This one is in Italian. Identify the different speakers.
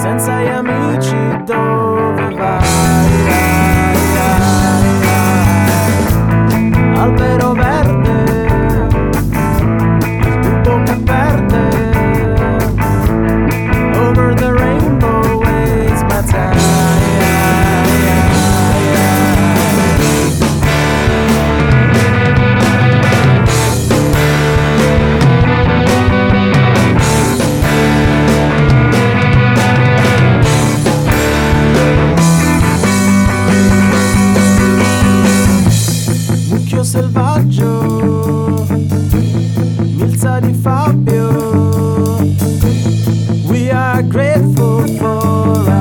Speaker 1: senza gli amici dove vai? Albero verde, il tubo che perde. Over the rainbow waits my time. Mucchio selvaggio, milza di Fabio. We are grateful for